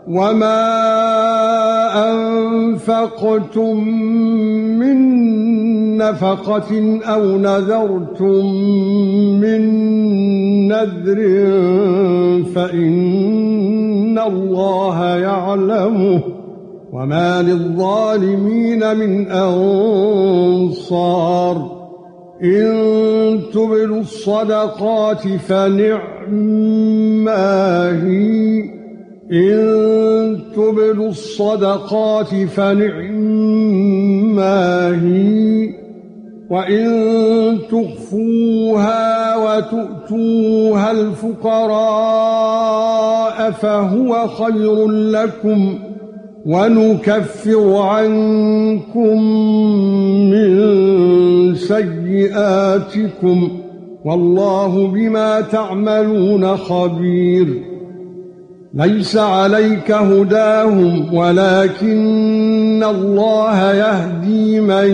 وما أنفقتم من نفقة أو نذرتم من نذر فإن الله يعلمه وما للظالمين من أنصار إن تبدوا الصدقات فنعما هي إن تبدوا الصدقات فنعما هي وإن تخفوها وتؤتوها الفقراء فهو خير لكم ونكفر عنكم من سيئاتكم والله بما تعملون خبير ليس عليك هداهم ولكن الله يهدي من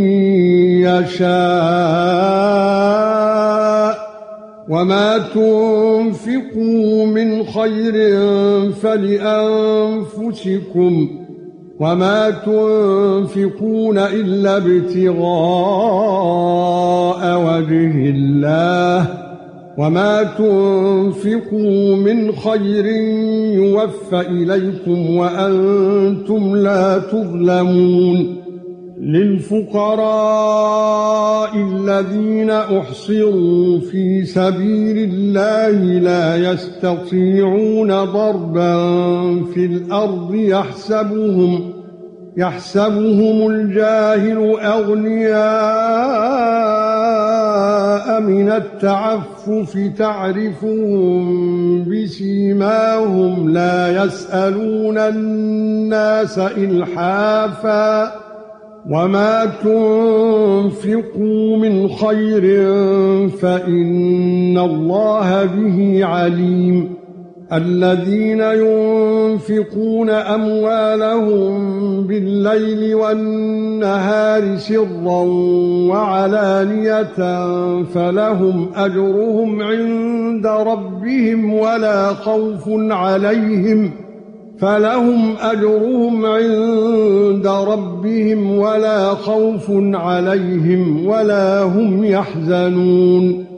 يشاء وما تنفقوا من خير فلأنفسكم وما تنفقون إلا ابتغاء وجه الله وما تنفقوا من خير يوفى إليكم وأنتم لا تظلمون للفقراء الذين احصروا في سبيل الله لا يستطيعون ضربا في الارض يحسبهم الجاهل اغنياء من التعفف تعرفهم بسيماهم لا يسألون الناس إلحافا وما تنفقوا من خير فإن الله به عليم الذين ينفقون أموالهم بالليل والنهار سرا وعلانية فلهم أجرهم عند ربهم ولا خوف عليهم ولا هم يحزنون